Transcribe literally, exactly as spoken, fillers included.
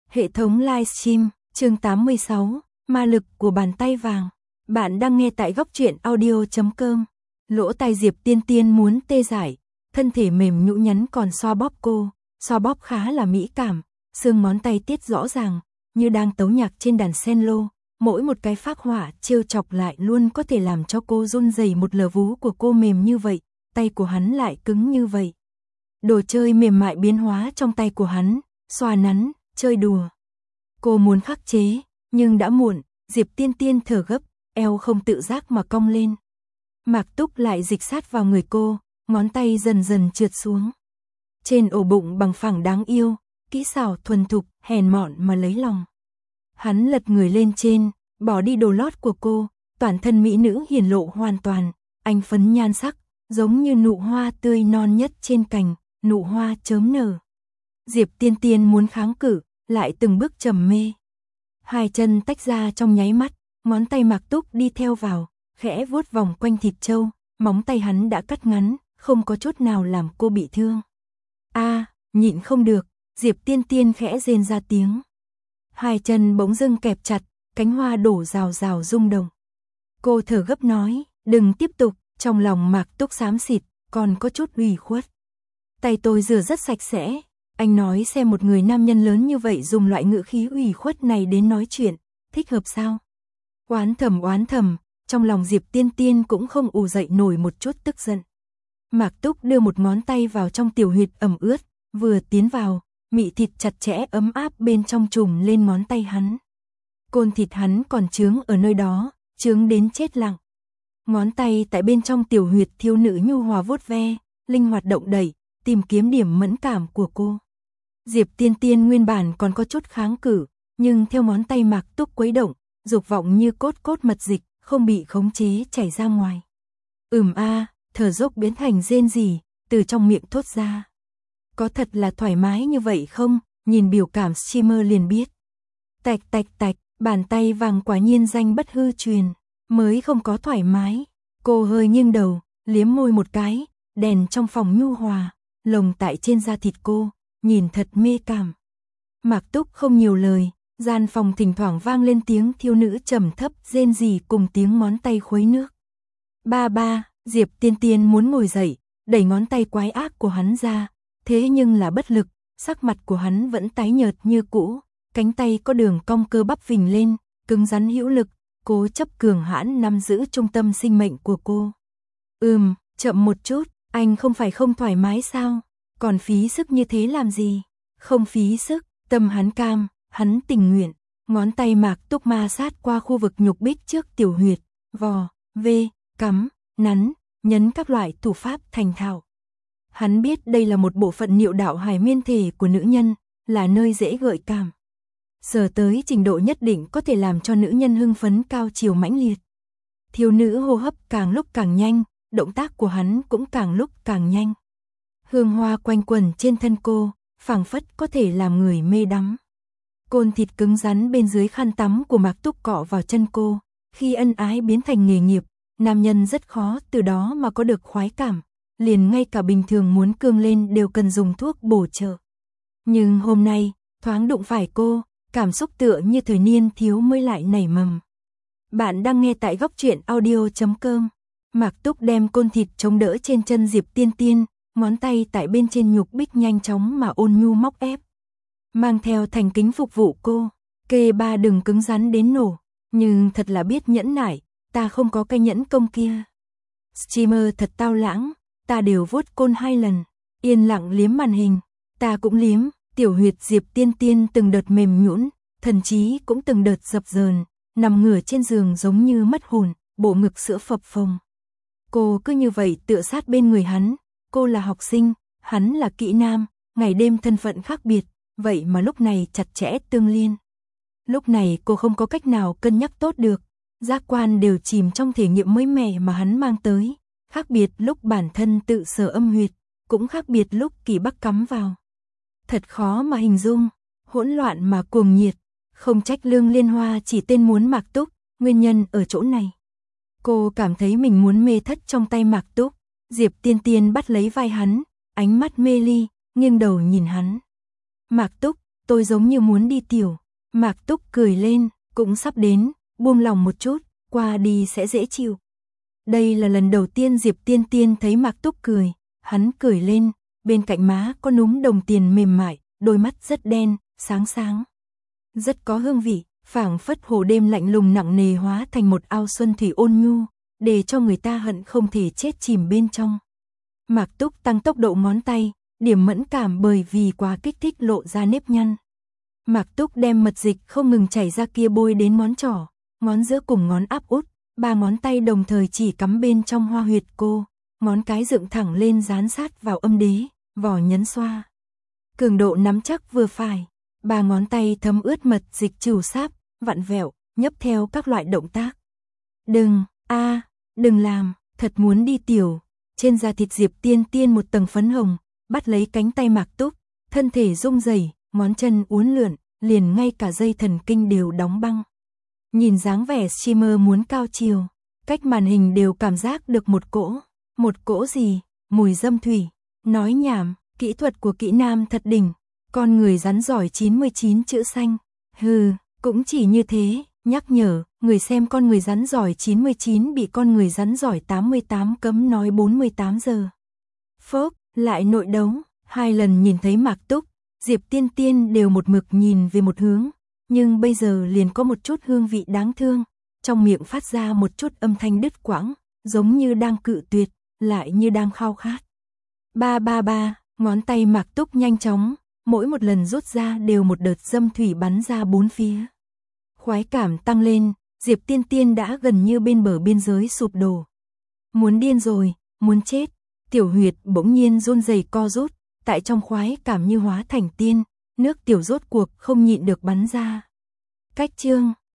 Hệ thống livestream, chương tám mươi sáu, ma lực của bàn tay vàng. Bạn đang nghe tại góc truyện audio chấm com. Lỗ tai Diệp Tiên Tiên muốn tê dại, thân thể mềm nhũn nhắn còn xoa bóp cô, xoa bóp khá là mỹ cảm, xương ngón tay tiết rõ ràng, như đang tấu nhạc trên đàn cello, mỗi một cái phác họa trêu chọc lại luôn có thể làm cho cô run rẩy. Một lờ vú của cô mềm như vậy, tay của hắn lại cứng như vậy. Đồ chơi mềm mại biến hóa trong tay của hắn, xoa nắn, chơi đùa. Cô muốn khắc chế, nhưng đã muộn, Diệp Tiên Tiên thở gấp, eo không tự giác mà cong lên. Mạc Túc lại dịch sát vào người cô, ngón tay dần dần trượt xuống. Trên ổ bụng bằng phẳng đáng yêu, kỹ xảo thuần thục, hèn mọn mà lấy lòng. Hắn lật người lên trên, bỏ đi đồ lót của cô, toàn thân mỹ nữ hiển lộ hoàn toàn, anh phấn nhan sắc, giống như nụ hoa tươi non nhất trên cành, nụ hoa chớm nở. Diệp Tiên Tiên muốn kháng cự, lại từng bước trầm mê. Hai chân tách ra trong nháy mắt, ngón tay Mạc Túc đi theo vào, khẽ vuốt vòng quanh thịt trâu, móng tay hắn đã cắt ngắn, không có chút nào làm cô bị thương. A, à, nhịn không được, Diệp Tiên Tiên khẽ rên ra tiếng. Hai chân bỗng dưng kẹp chặt, cánh hoa đổ rào rào rung động. Cô thở gấp nói, đừng tiếp tục, trong lòng Mạc Túc xám xịt, còn có chút ủy khuất. Tay tôi rửa rất sạch sẽ, anh nói xem một người nam nhân lớn như vậy dùng loại ngữ khí ủy khuất này đến nói chuyện, thích hợp sao? Oán thầm oán thầm, trong lòng Diệp Tiên Tiên cũng không ù dậy nổi một chút tức giận. Mạc Túc đưa một ngón tay vào trong tiểu huyệt ẩm ướt, vừa tiến vào, mị thịt chặt chẽ ấm áp bên trong trùm lên ngón tay hắn. Côn thịt hắn còn chướng ở nơi đó, chướng đến chết lặng. Ngón tay tại bên trong tiểu huyệt thiếu nữ nhu hòa vuốt ve, linh hoạt động đẩy, tìm kiếm điểm mẫn cảm của cô. Diệp Tiên Tiên nguyên bản còn có chút kháng cự, nhưng theo ngón tay Mạc Túc quấy động, dục vọng như cốt cốt mật dịch, không bị khống chế chảy ra ngoài. Ừm a, à, thở dốc biến thành rên rỉ, từ trong miệng thốt ra. Có thật là thoải mái như vậy không? Nhìn biểu cảm streamer liền biết. Tạch tạch tạch, bàn tay vàng quả nhiên danh bất hư truyền, mới không có thoải mái. Cô hơi nghiêng đầu, liếm môi một cái, đèn trong phòng nhu hòa, lồng tại trên da thịt cô, nhìn thật mê cảm. Mạc Túc không nhiều lời, gian phòng thỉnh thoảng vang lên tiếng thiếu nữ trầm thấp rên rỉ cùng tiếng ngón tay khuấy nước. Ba ba, Diệp Tiên Tiên muốn ngồi dậy, đẩy ngón tay quái ác của hắn ra, thế nhưng là bất lực, sắc mặt của hắn vẫn tái nhợt như cũ, cánh tay có đường cong cơ bắp phình lên, cứng rắn hữu lực, cố chấp cường hãn nắm giữ trung tâm sinh mệnh của cô. Ừm, chậm một chút, anh không phải không thoải mái sao? Còn phí sức như thế làm gì? Không phí sức, tâm hắn cam, hắn tình nguyện. Ngón tay Mạc Túc ma sát qua khu vực nhục bích trước tiểu huyệt, vò, vê, cắm, nắn, nhấn các loại thủ pháp thành thạo. Hắn biết đây là một bộ phận niệu đạo hải miên thể của nữ nhân, là nơi dễ gợi cảm. Sờ tới trình độ nhất định có thể làm cho nữ nhân hưng phấn cao chiều mãnh liệt. Thiếu nữ hô hấp càng lúc càng nhanh, động tác của hắn cũng càng lúc càng nhanh. Hương hoa quanh quẩn trên thân cô, phảng phất có thể làm người mê đắm. Côn thịt cứng rắn bên dưới khăn tắm của Mạc Túc cọ vào chân cô, khi ân ái biến thành nghề nghiệp, nam nhân rất khó từ đó mà có được khoái cảm, liền ngay cả bình thường muốn cương lên đều cần dùng thuốc bổ trợ. Nhưng hôm nay, thoáng đụng phải cô, cảm xúc tựa như thời niên thiếu mới lại nảy mầm. Bạn đang nghe tại góc truyện audio chấm com. Mạc Túc đem côn thịt chống đỡ trên chân Diệp Tiên Tiên, ngón tay tại bên trên nhục bích nhanh chóng mà ôn nhu móc ép. Mang theo thành kính phục vụ cô, kê ba đừng cứng rắn đến nổ, nhưng thật là biết nhẫn nại, ta không có cái nhẫn công kia. Streamer thật tao lãng, ta đều vuốt côn hai lần, yên lặng liếm màn hình, ta cũng liếm, tiểu huyệt Diệp Tiên Tiên từng đợt mềm nhũn, thần trí cũng từng đợt dập dờn, nằm ngửa trên giường giống như mất hồn, bộ ngực sữa phập phồng. Cô cứ như vậy tựa sát bên người hắn, cô là học sinh, hắn là kỹ nam, ngày đêm thân phận khác biệt, vậy mà lúc này chặt chẽ tương liên. Lúc này cô không có cách nào cân nhắc tốt được, giác quan đều chìm trong thể nghiệm mới mẻ mà hắn mang tới, khác biệt lúc bản thân tự sở âm huyệt, cũng khác biệt lúc kỳ bắc cắm vào. Thật khó mà hình dung, hỗn loạn mà cuồng nhiệt, không trách Lương Liên Hoa chỉ tên muốn Mạc Túc, nguyên nhân ở chỗ này. Cô cảm thấy mình muốn mê thất trong tay Mạc Túc, Diệp Tiên Tiên bắt lấy vai hắn, ánh mắt mê ly, nghiêng đầu nhìn hắn. Mạc Túc, tôi giống như muốn đi tiểu. Mạc Túc cười lên, cũng sắp đến, buông lòng một chút, qua đi sẽ dễ chịu. Đây là lần đầu tiên Diệp Tiên Tiên thấy Mạc Túc cười, hắn cười lên, bên cạnh má có núm đồng tiền mềm mại, đôi mắt rất đen, sáng sáng. Rất có hương vị, phảng phất hồ đêm lạnh lùng nặng nề hóa thành một ao xuân thủy ôn nhu, để cho người ta hận không thể chết chìm bên trong. Mạc Túc tăng tốc độ ngón tay, điểm mẫn cảm bởi vì quá kích thích lộ ra nếp nhăn. Mạc Túc đem mật dịch không ngừng chảy ra kia bôi đến ngón trỏ, ngón giữa cùng ngón áp út, ba ngón tay đồng thời chỉ cắm bên trong hoa huyệt cô, ngón cái dựng thẳng lên dán sát vào âm đế, vỏ nhấn xoa. Cường độ nắm chắc vừa phải, ba ngón tay thấm ướt mật dịch trù sáp, vặn vẹo, nhấp theo các loại động tác. Đừng, a, đừng làm, thật muốn đi tiểu. Trên da thịt Diệp Tiên Tiên một tầng phấn hồng, bắt lấy cánh tay Mạc Túc, thân thể rung rẩy, ngón chân uốn lượn, liền ngay cả dây thần kinh đều đóng băng. Nhìn dáng vẻ streamer muốn cao chiều, cách màn hình đều cảm giác được một cỗ, một cỗ gì, mùi dâm thủy, nói nhảm, kỹ thuật của kỹ nam thật đỉnh, con người rắn giỏi chín mươi chín chữ xanh, hừ, cũng chỉ như thế, nhắc nhở, người xem con người rắn giỏi chín mươi chín bị con người rắn giỏi tám mươi tám cấm nói bốn mươi tám giờ. Phốc, lại nội đấu, hai lần nhìn thấy Mạc Túc, Diệp Tiên Tiên đều một mực nhìn về một hướng, nhưng bây giờ liền có một chút hương vị đáng thương, trong miệng phát ra một chút âm thanh đứt quãng, giống như đang cự tuyệt, lại như đang khao khát. Ba ba ba, ngón tay Mạc Túc nhanh chóng, mỗi một lần rút ra đều một đợt dâm thủy bắn ra bốn phía. Khoái cảm tăng lên, Diệp Tiên Tiên đã gần như bên bờ biên giới sụp đổ. Muốn điên rồi, muốn chết, tiểu huyệt bỗng nhiên run rẩy co rút, tại trong khoái cảm như hóa thành tiên, nước tiểu rốt cuộc không nhịn được bắn ra. Cách chương